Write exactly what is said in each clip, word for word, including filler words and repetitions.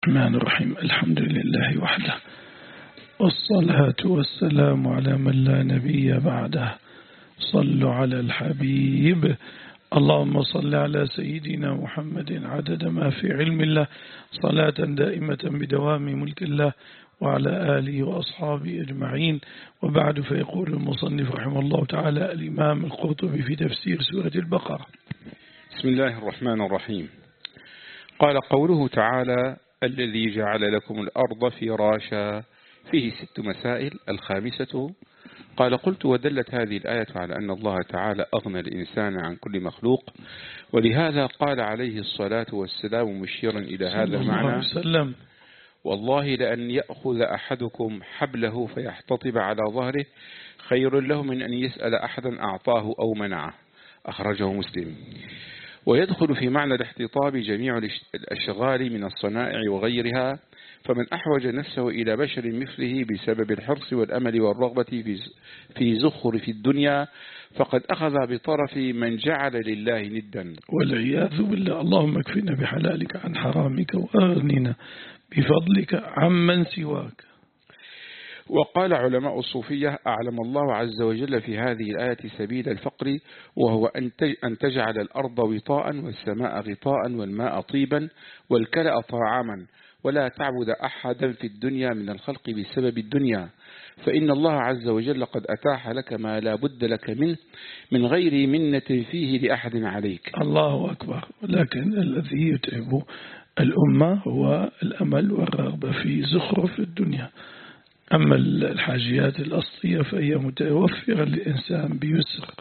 الرحمن الرحيم. الحمد لله وحده، والصلاة والسلام على من لا نبي بعده. صلوا على الحبيب. اللهم صل على سيدنا محمد عدد ما في علم الله، صلاة دائمة بدوام ملك الله، وعلى آله وأصحابه أجمعين. وبعد، فيقول المصنف رحمه الله تعالى الإمام القرطبي في تفسير سورة البقرة: بسم الله الرحمن الرحيم. قال قوله تعالى: الذي جعل لكم الأرض فراشا. فيه ست مسائل. الخامسة: قال قلت: ودلت هذه الآية على أن الله تعالى أغنى الإنسان عن كل مخلوق، ولهذا قال عليه الصلاة والسلام مشيرا إلى هذا المعنى: والله لأن يأخذ أحدكم حبله فيحتطب على ظهره خير له من أن يسأل أحدا أعطاه أو منعه. أخرجه مسلم. ويدخل في معنى الاحتطاب جميع الأشغال من الصنائع وغيرها، فمن أحوج نفسه إلى بشر مثله بسبب الحرص والأمل والرغبة في زخرف الدنيا فقد أخذ بطرف من جعل لله ندا، والعياذ بالله. اللهم اكفنا بحلالك عن حرامك، وأغننا بفضلك عمن سواك. وقال علماء الصوفية: أعلم الله عز وجل في هذه الآية سبيل الفقر، وهو أن تجعل الأرض وطاء والسماء غطاء والماء طيبا والكلأ طعاما، ولا تعبد أحدا في الدنيا من الخلق بسبب الدنيا، فإن الله عز وجل قد أتاح لك ما لا بد لك منه من غير منة فيه لأحد عليك. الله أكبر. ولكن الذي يتعب الأمة هو الأمل والرغبة في زخرف الدنيا، أما الحاجيات الأصلية فهي متوفرة للإنسان بيسر.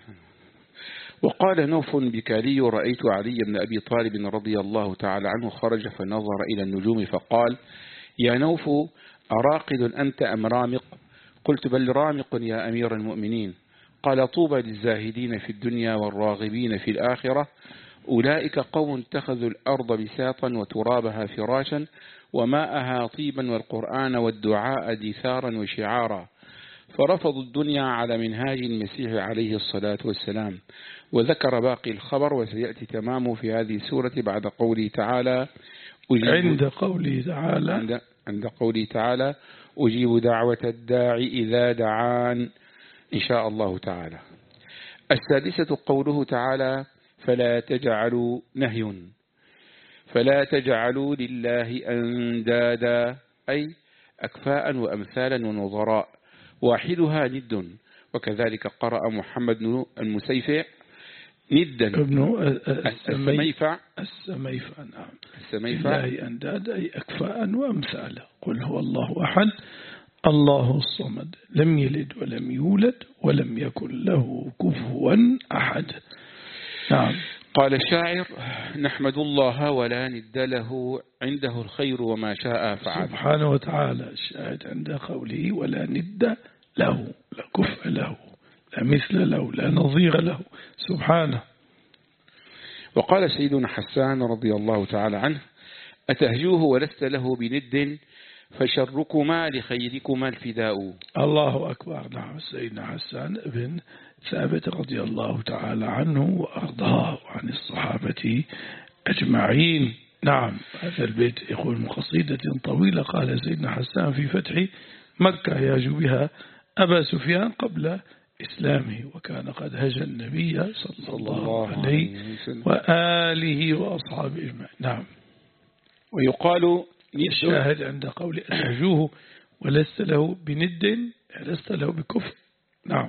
وقال نوف بكالي: رأيت علي بن أبي طالب رضي الله تعالى عنه خرج فنظر إلى النجوم فقال: يا نوف، أراقد أنت أم رامق؟ قلت: بل رامق يا أمير المؤمنين. قال: طوبى للزاهدين في الدنيا والراغبين في الآخرة، أولئك قوم اتخذوا الأرض بساطا وترابها فراشا وماءها طيبا والقرآن والدعاء دثارا وشعارا، فرفضوا الدنيا على منهاج المسيح عليه الصلاة والسلام. وذكر باقي الخبر وسيأتي تمامه في هذه السورة بعد قوله تعالى: عند قوله تعالى عند, عند قوله تعالى أجيب دعوة الداعي إذا دعان، إن شاء الله تعالى. السادسة قوله تعالى: فلا تجعلوا نهي فلا تجعلوا لله أندادا، أي أكفاء وأمثالا ونظراء، واحدها ند. وكذلك قرأ محمد بن المسيفع ندا ابن السميفع السميفع نعم السميفع لله أندادا أي أكفاء وأمثالا. قل هو الله أحد الله الصمد لم يلد ولم يولد ولم يكن له كفوا أحد. نعم. قال الشاعر: نحمد الله ولا ند له، عنده الخير وما شاء فعل. سبحانه وتعالى. الشاهد عند قوله ولا ند له، لا كفء له، لا مثل له، لا نظير له سبحانه. وقال سيدنا حسان رضي الله تعالى عنه: أتهجوه ولست له بند، فشركما لخيركما الفداء. الله أكبر. نعم. سيدنا حسان بن ثابت رضي الله تعالى عنه وأرضاه عن الصحابة أجمعين. نعم. هذا البيت يقول من قصيدة طويلة قال سيدنا حسان في فتح مكة يهج بها أبا سفيان قبل إسلامه، وكان قد هجى النبي صلى الله عليه وآله وأصحابه أجمعين. نعم. ويقال الشاهد عند قول أتهجوه ولست له بند، لست له بكفر. نعم.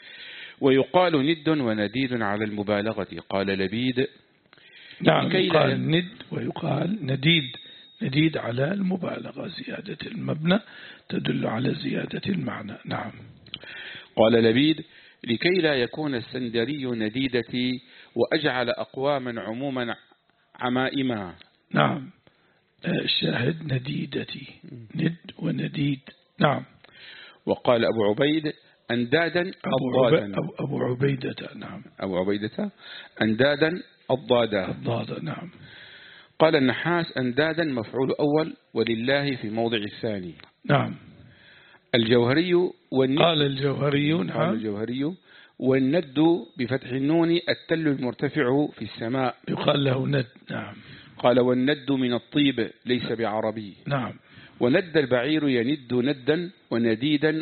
ويقال ند ونديد على المبالغة. قال لبيد: نعم. يقال ند ويقال نديد. نديد على المبالغة، زيادة المبنى تدل على زيادة المعنى. نعم. قال لبيد: لكي لا يكون السندري نديدتي وأجعل أقواما عموما عمائما. نعم. الشاهد نديدتي، ند ونديد. نعم. وقال أبو عبيد: أندادا أضادا. أبو عبيدة. نعم. أبو عبيدة أندادا أضادا. أضادا. نعم. قال النحاس: أندادا مفعول أول ولله في موضع الثاني. نعم. الجوهري والند. قال الجوهري. نعم. قال الجوهري: والند بفتح النون التل المرتفع في السماء، يقال له ند. نعم. قال والند من الطيب ليس بعربي. نعم. وند البعير يند ندا ونديدا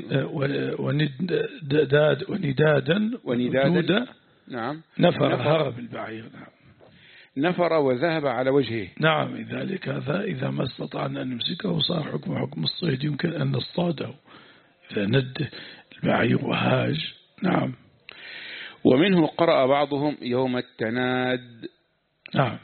ونداد وندادا وندادا. نعم. نفر هرب البعير. نعم. نفر وذهب على وجهه. نعم. لذلك هذا إذا ما استطعنا أن نمسكه صار حكم حكم الصيد، يمكن أن نصطاده إذا ند البعير وهاج. نعم. ومنه قرأ بعضهم يوم التناد. نعم.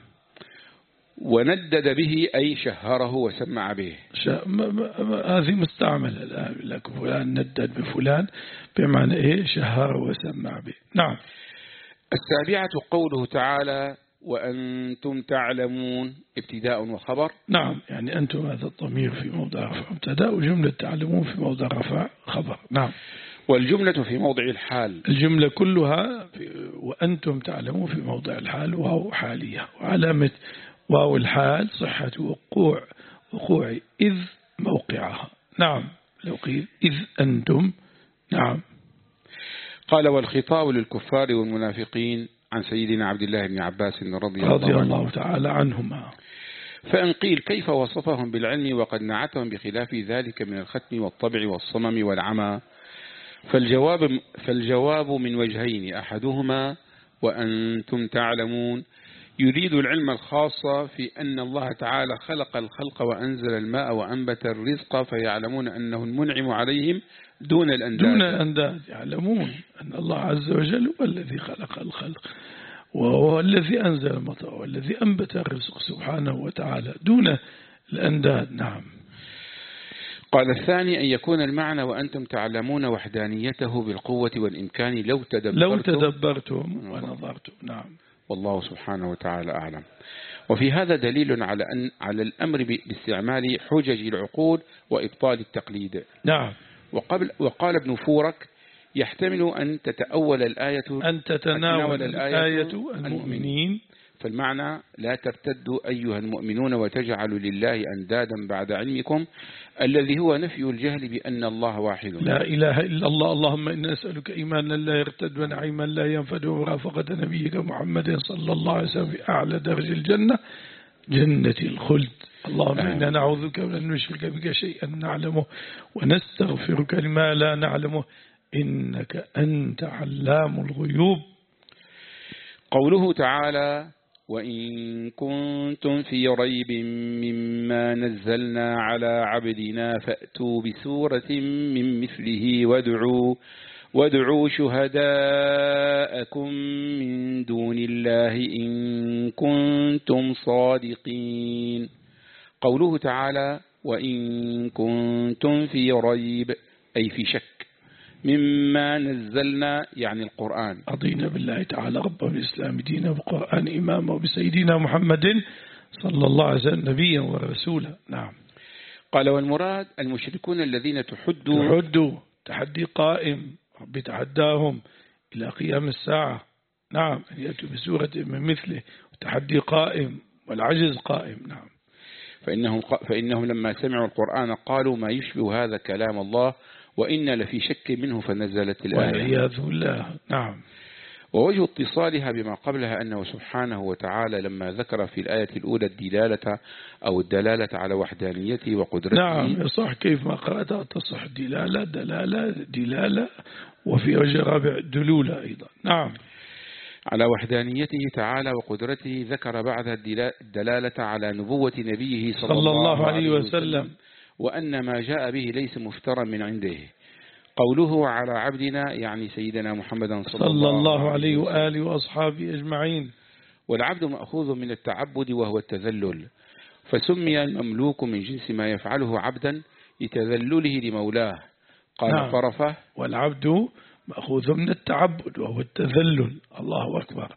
وندد به أي شهره وسمع به. هذه مستعملة الآن لك فلان ندد بفلان بمعنى إيه شهره وسمع به. نعم. السابعة قوله تعالى وأنتم تعلمون ابتداء وخبر. نعم. يعني أنتم هذا الضمير في موضع رفع ابتداء، وجملة تعلمون في موضع رفع خبر. نعم. والجملة في موضع الحال. الجملة كلها في وأنتم تعلمون في موضع الحال، وهو حالية، وعلامة واو الحال صحة وقوع وقوع إذ موقعها. نعم. لو قيل إذ أنتم. نعم. قال والخطاب للكفار والمنافقين عن سيدنا عبد الله بن عباس رضي, رضي الله, الله تعالى عنهما. فإن قيل كيف وصفهم بالعلم وقد نعتهم بخلاف ذلك من الختم والطبع والصمم والعمى؟ فالجواب, فالجواب من وجهين، أحدهما وأنتم تعلمون يريد العلم الخاص في أن الله تعالى خلق الخلق وأنزل الماء وأنبت الرزق فيعلمون أنه المنعم عليهم دون الأنداد. دون الأنداد يعلمون أن الله عز وجل هو الذي خلق الخلق وهو الذي أنزل المطر والذي أنبت الرزق سبحانه وتعالى دون الأنداد. نعم. قال الثاني أن يكون المعنى وأنتم تعلمون وحدانيته بالقوة والإمكان لو تدبرتم, لو تدبرتم ونظرتم. نعم. والله سبحانه وتعالى أعلم. وفي هذا دليل على أن على الأمر باستعمال حجج العقول وإبطال التقليد. نعم. وقبل وقال ابن فورك يحتمل أن تتأول الآية أن تتناول الآية المؤمنين، فالمعنى لا ترتدوا أيها المؤمنون وتجعلوا لله أندادا بعد علمكم، الذي هو نفي الجهل بأن الله واحد. لا إله إلا الله. اللهم إنا نسألك إيمانا لا يرتد ونعيما لا ينفد ورافقة نبيك محمد صلى الله عليه وسلم في أعلى درج الجنة جنة الخلد. اللهم إنا نعوذ بك من أن نشرك بك شيئا نعلمه ونستغفرك لما لا نعلمه إنك أنت علام الغيوب. قوله تعالى وإن كنتم في ريب مما نزلنا على عبدنا فأتوا بسورة من مثله وادعوا وادعوا شهداءكم من دون الله إن كنتم صادقين. قوله تعالى وإن كنتم في ريب أي في شك مما نزلنا يعني القرآن. رضينا بالله تعالى ربا بالإسلام دينا وبالقرآن إماما وبسيدنا محمد صلى الله عليه وسلم نبيا ورسولا. نعم. قال والمراد المشركون الذين تحدوا تحدوا تحدي قائم بتحداهم إلى قيام الساعة. نعم. أن يأتوا بسورة من مثله وتحدي قائم والعجز قائم. نعم. فإنهم, فإنهم لما سمعوا القرآن قالوا ما يشبه هذا كلام الله وإن لفي شك منه فنزلت الآية والعياذ بالله. نعم. ووجه اتصالها بما قبلها أنه سبحانه وتعالى لما ذكر في الآية الأولى الدلالة أو الدلالة على وحدانيته وقدرته. نعم يصح كيف ما قرأتها تصح دلالة دلالة دلالة وفي وجه رابع دلولة أيضا. نعم. على وحدانيته تعالى وقدرته ذكر بعدها الدلالة على نبوة نبيه صلى, صلى الله عليه وسلم وأن ما جاء به ليس مفترا من عنده. قوله على عبدنا يعني سيدنا محمد صلى, صلى الله عليه وآله وأصحابه أجمعين. والعبد مأخوذ من التعبد وهو التذلل، فسمي المملوك من جنس ما يفعله عبدا لتذلله لمولاه. قال نعم. طرفه والعبد مأخوذ من التعبد وهو التذلل. الله أكبر.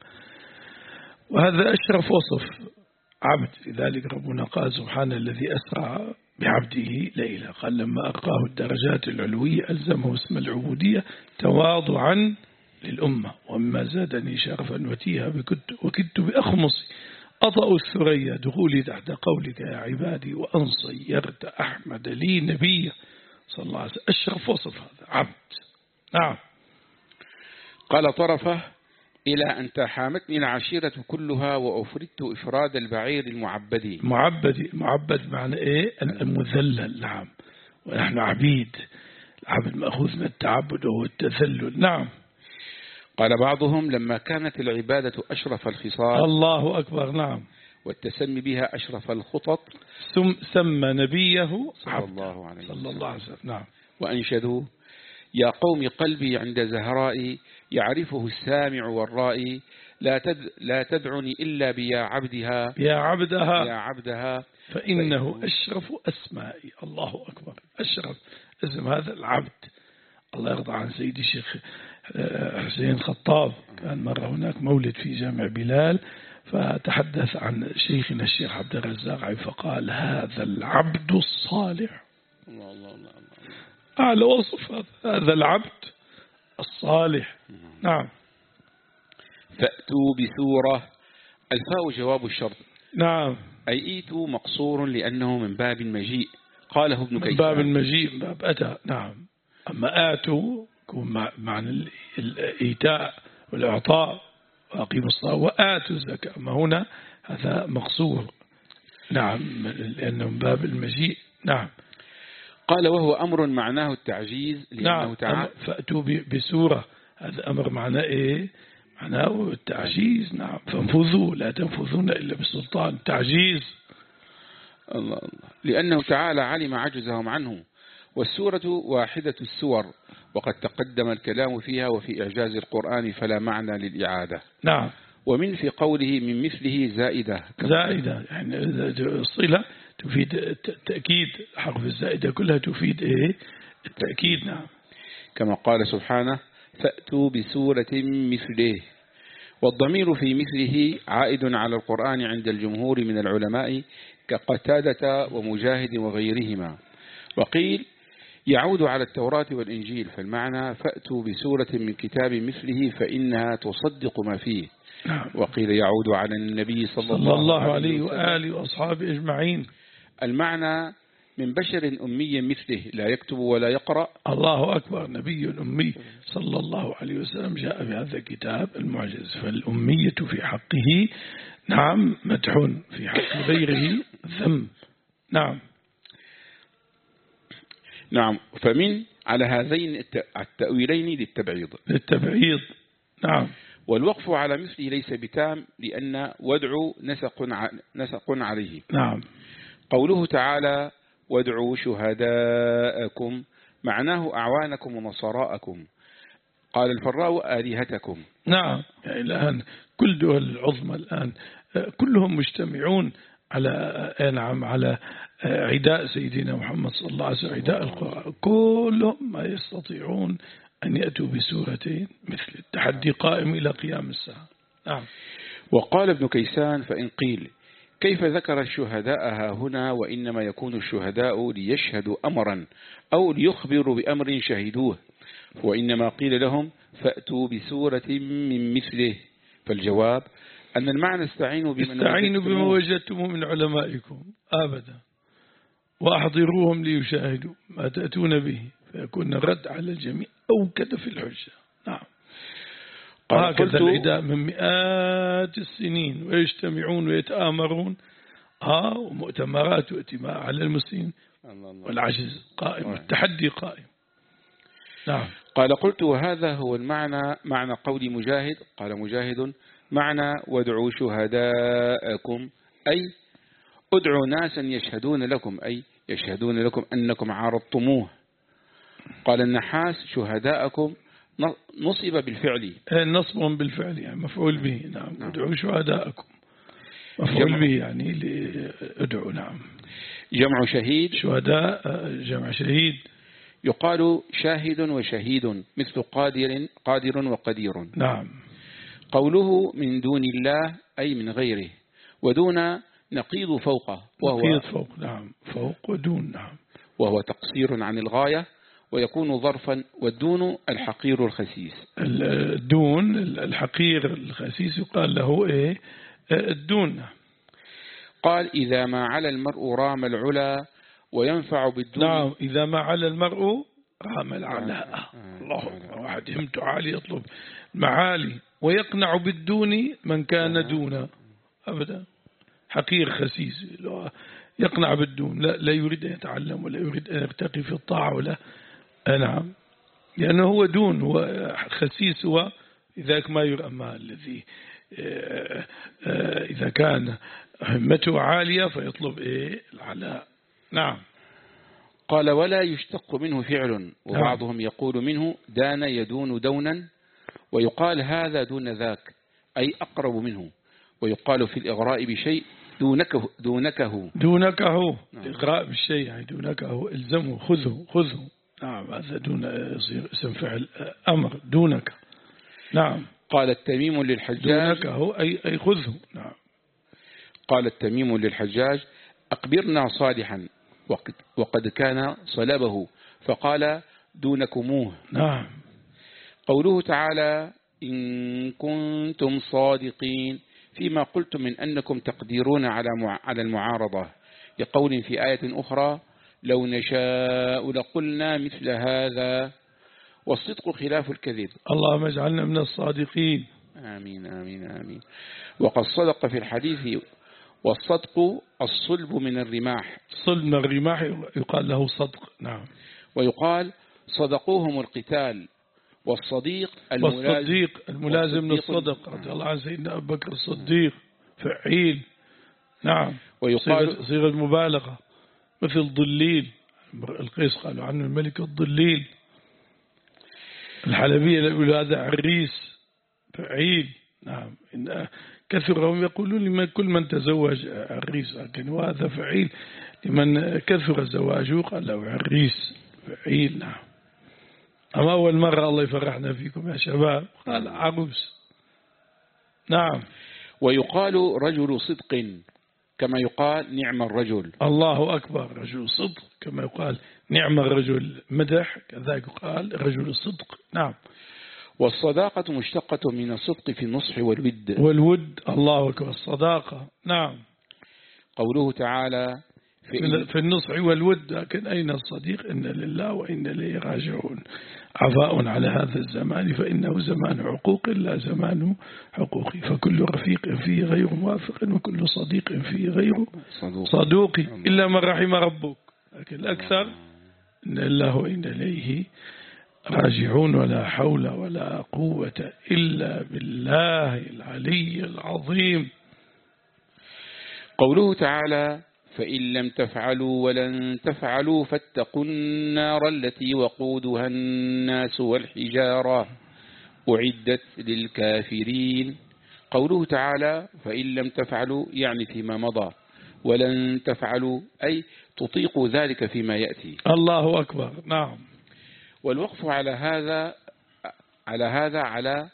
وهذا أشرف وصف عبد، لذلك ربنا قال سبحان الذي أسرع بعبده ليلة. قال لما أرقاه الدرجات العلوية ألزمه اسم العبودية تواضعا للأمة. ومما زادني شرفا وتيها وكدت بأخمصي أطأ الثريا دخولي تحت قولك يا عبادي وأن صيرت أحمد لي نبي صلى الله عليه وسلم. أشرف وصف هذا عبد. نعم. قال طرفه إلى أن تحامتني العشيرة كلها وأفردت إفراد البعير المعبد. معبد معبد معنى إيه؟ المذلل. نعم، ونحن عبيد، العبد مأخوذ من التعبد وهو التذلل. نعم. قال بعضهم لما كانت العبادة أشرف الخصال الله أكبر. نعم. والتسمي بها أشرف الخطط ثم سمى نبيه صلى الله عليه صلى الله عليه وسلم. نعم. وأنشدوا يا قوم قلبي عند زهرائي يعرفه السامع والرائي لا تد لا تدعني إلا بيا عبدها يا عبدها يا عبدها فإنه أشرف أسمائي. الله أكبر. أشرف اسم هذا العبد. الله يرضى عن سيدي الشيخ حسين خطاب، كان مرة هناك مولد في جامع بلال، فتحدث عن شيخنا الشيخ عبد الرزاق فقال هذا العبد الصالح. الله الله الله. أعلى وصف هذا العبد الصالح. نعم. فأتوا بسورة، الفاء جواب الشرط. نعم. أي إيتوا مقصور لأنه من باب المجيء، قاله ابن كيسان. من باب المجيء، من باب أتى. نعم. أما آتوا يكون معنى الإيتاء والإعطاء وأقيموا الصلاة وآتوا الزكاة، أما هنا هذا مقصور. نعم، لأنه من باب المجيء. نعم. قال وهو أمر معناه التعجيز لأنه نعم. تعالى فأتوا بسورة، هذا أمر معناه إيه؟ معناه التعجيز. نعم. فانفذوا لا تنفذون إلا بسلطان. تعجيز. الله الله. لأنه تعالى علم عجزهم عنه، والسورة واحدة السور وقد تقدم الكلام فيها وفي إعجاز القرآن فلا معنى للإعادة. نعم. ومن في قوله من مثله زائدة زائدة يعني الصلة تفيد التأكيد، حرف الزائدة كلها تفيد إيه؟ التأكيد. نعم. كما قال سبحانه فأتوا بسورة مثله، والضمير في مثله عائد على القرآن عند الجمهور من العلماء كقتادة ومجاهد وغيرهما، وقيل يعود على التوراة والإنجيل، فالمعنى فأتوا بسورة من كتاب مثله فإنها تصدق ما فيه. نعم. وقيل يعود على النبي صلى, صلى الله عليه وآله وأصحابه أجمعين. المعنى من بشر أمي مثله لا يكتب ولا يقرأ. الله أكبر. نبي أمي صلى الله عليه وسلم جاء بهذا الكتاب المعجز، فالأمية في حقه نعم مدح، في حق غيره ذم. نعم. نعم. فمن على هذين التأويلين للتبعيض للتبعيض. نعم. والوقف على مثله ليس بتام لأن وادعوا نسق نسق عليه. نعم. قوله تعالى وادعوا شهداءكم معناه أعوانكم ونصراءكم. قال الفراء آلهتكم. نعم. يعني الآن كل دول العظمى الآن كلهم مجتمعون على نعم على عداء سيدنا محمد صلى الله عليه وسلم، عداء القرآن، كلهم ما يستطيعون أن يأتوا بسورتين مثل التحدي قائم إلى قيام الساعة. نعم. وقال ابن كيسان فإن قيل كيف ذكر الشهداء ها هنا وإنما يكون الشهداء ليشهدوا أمرا أو ليخبروا بأمر شهدوه، وإنما قيل لهم فأتوا بسورة من مثله، فالجواب أن المعنى استعينوا بمن استعينوا بما وجدتموه من علمائكم أبدا وأحضروهم ليشاهدوا ما تأتون به، فيكون الرد على الجميع أوكد في الحجة. نعم. هكذا العداء من مئات السنين ويجتمعون ويتآمرون آه ومؤتمرات واتماع على المسلمين والعجز قائم والتحدي قائم. نعم. قال قلت وهذا هو المعنى معنى قول مجاهد. قال مجاهد معنى وادعوا شهداءكم أي ادعوا ناسا يشهدون لكم، أي يشهدون لكم أنكم عارضتموه. قال النحاس شهداءكم نصب بالفعل، نصب بالفعل يعني مفعول به. نعم. ادعوا شهداءكم مفعول به يعني ادعوا. نعم. جمع شهيد شهداء جمع شهيد. يقال شاهد وشهيد مثل قادر قادر وقدير. نعم. قوله من دون الله أي من غيره، ودون نقيض فوقه وهو نقيض فوق. نعم. فوق ودون. نعم. وهو تقصير عن الغاية ويكون ظرفا، والدون الحقير الخسيس. الدون الحقير الخسيس يقال له إيه الدون. قال إذا ما على المرء رام العلا وينفع بالدون. نعم. إذا ما على المرء رام العلاء. الله أكبر. واحد همته عالي يطلب معالي، ويقنع بالدون من كان دونه أبدا. حقير خسيس يقنع بالدون، لا, لا يريد أن يتعلم ولا يريد أن يرتقي في الطاعة ولا. نعم، لأنه هو دون، هو خسيس، هو ذاك ما يرى. أما الذي إذا كان همته عالية فيطلب إيه العلاء. نعم. قال ولا يشتق منه فعل، وبعضهم يقول منه دان يدون دونا، ويقال هذا دون ذاك أي أقرب منه، ويقال في الإغراء بشيء دونكه دونكه دونكه الإغراء بالشيء يعني دونكه، الزمه، خذه خذه. نعم، هذا دون يصير اسم فعل أمر، دونك. نعم. قال التميم للحجاج دونكه أي أي خذه. نعم. قال التميم للحجاج أقبرنا صالحا وقد, وقد كان صلبه، فقال دونكموه. نعم. قوله تعالى إن كنتم صادقين فيما قلتم من أنكم تقدرون على على المعارضة، لقول في آية أخرى لو نشاء لقلنا مثل هذا، والصدق خلاف الكذب. اللهم اجعلنا من الصادقين. آمين آمين آمين. وقد صدق في الحديث والصدق الصلب من الرماح. صلب من الرماح يقال له صدق. نعم. ويقال صدقوهم القتال، والصديق الملازم, والصديق الملازم للصدق. رضي الله عن سيدنا أبو بكر الصديق فعيل. نعم. ويقال صيغة المبالغة، مثل ضليل. القيس قالوا عنه الملك الضليل. الحلبية يقولوا هذا عريس فعيل. نعم. إن كثرهم يقولون لمن كل من تزوج عريس، لكن هذا فعيل لمن كثر زواجه قال له عريس فعيل. نعم. أما أول مرة الله يفرحنا فيكم يا شباب قال عروس. نعم. ويقال رجل صدق كما يقال نعم الرجل. الله أكبر. رجل صدق كما يقال نعم الرجل مدح، كذلك يقال رجل صدق. نعم. والصداقة مشتقة من الصدق في النصح والود. والود. الله أكبر. الصداقة. نعم. قوله تعالى في, في النصح والود، لكن أين الصديق؟ إن لله وإن إليه راجعون. عفاء على هذا الزمان فإنه زمان عقوق لا زمان حقوق، فكل رفيق فيه غير موافق، وكل صديق فيه غير صدوق إلا من رحم ربك. لكن الأكثر إن الله وإن إليه راجعون. ولا حول ولا قوة إلا بالله العلي العظيم. قوله تعالى فإن لم تفعلوا ولن تفعلوا فاتقوا النار التي وقودها الناس والحجارة أعدت للكافرين. قوله تعالى فإن لم تفعلوا يعني فيما مضى، ولن تفعلوا أي تطيقوا ذلك فيما يأتي. الله أكبر. نعم. والوقف على هذا على هذا على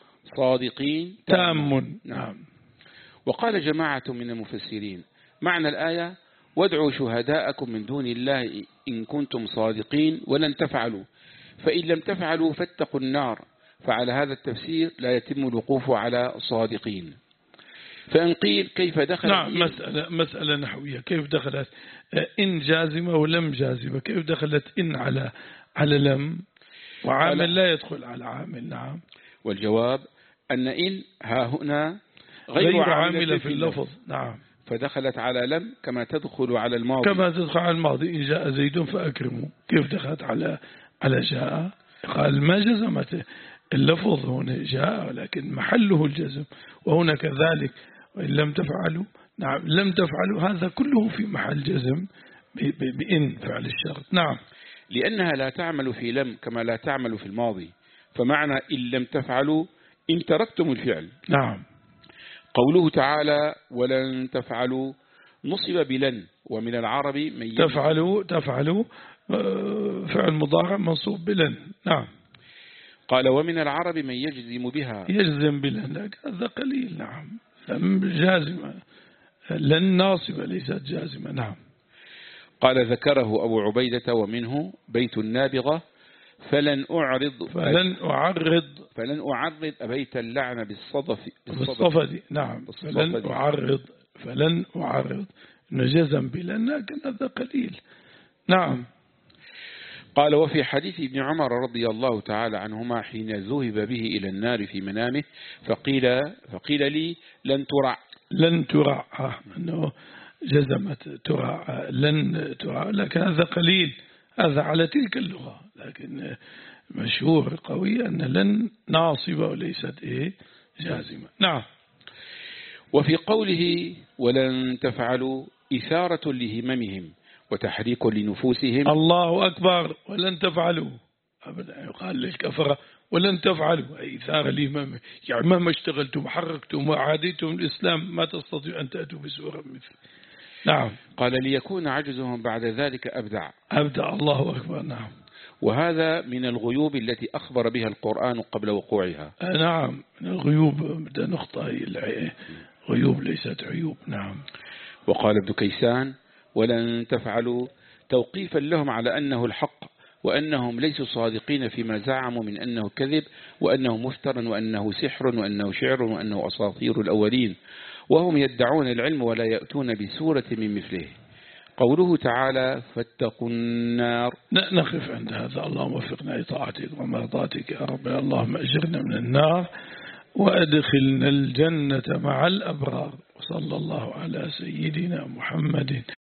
صادقين تام. نعم. وقال جماعة من المفسرين معنى الآية وادعوا شهداءكم من دون الله إن كنتم صادقين ولن تفعلوا، فإن لم تفعلوا فاتقوا النار. فعلى هذا التفسير لا يتم الوقوف على صادقين. فإن قيل كيف دخل نعم مسألة, مسألة نحوية، كيف دخلت إن جازمة ولم جازمة؟ كيف دخلت إن على على لم وعامل لا يدخل على عامل؟ نعم. والجواب أن إن ها هنا غير, غير عاملة, عاملة في اللفظ. نعم. فدخلت على لم كما تدخل على الماضي، كما تدخل على الماضي. إن جاء زيد فأكرموا. كيف دخلت على على جاء؟ قال ما جزمت اللفظ هنا جاء، ولكن محله الجزم، وهنا كذلك وإن لم تفعلوا. نعم. لم تفعلوا هذا كله في محل جزم بإن فعل الشرط. نعم. لأنها لا تعمل في لم كما لا تعمل في الماضي، فمعنى إن لم تفعلوا إن تركتم الفعل. نعم. قوله تعالى ولن تفعلوا نصب بلن، ومن العرب من تفعلوا تفعلوا فعل مضارع منصوب بلن. نعم. قال ومن العرب من يجزم بها. يجزم بلن هذا قليل. نعم. لم جازمة، لن ناصبة ليست جازمة. نعم. قال ذكره أبو عبيدة ومنه بيت النابغة فلن أعرض فلن أعرض فلن أعرض أبيت اللعن بالصدف بالصفد. نعم. فلن أعرض فلن أعرض نجزم بلن، لكن هذا قليل. نعم. قال وفي حديث ابن عمر رضي الله تعالى عنهما حين ذهب به إلى النار في منامه فقيل, فقيل لي لن ترع لن ترع أنه جزمت ترع لن ترع، لكن هذا قليل، هذا على تلك اللغة، لكن مشهور قوي أن لن ناصبة وليست إيه جازمة. نعم. وفي قوله ولن تفعلوا إثارة لهممهم وتحريك لنفوسهم. الله أكبر. ولن تفعلوا أبدا يقال للكفرة ولن تفعلوا أي إثارة لهممهم، يعني مهما اشتغلتم وحركتم وعاديتم الإسلام ما تستطيع أن تأتوا بسورة مثل. نعم. قال ليكون عجزهم بعد ذلك أبدع. أبدع. الله أكبر. نعم. وهذا من الغيوب التي أخبر بها القرآن قبل وقوعها. نعم من الغيوب. بدأ نقطة غيوب ليست عيوب. نعم. وقال ابن كيسان ولن تفعلوا توقيفا لهم على أنه الحق، وأنهم ليسوا صادقين فيما زعموا من أنه كذب وأنه مفتر وأنه سحر وأنه شعر وأنه أساطير الأولين، وهم يدعون العلم ولا يأتون بسورة من مثله. قوله تعالى فاتقوا النار. نقف عند هذا. اللهم وفقنا لطاعتك ومرضاتك يا رب. اللهم أجرنا من النار وأدخلنا الجنة مع الأبرار. وصلى الله على سيدنا محمد.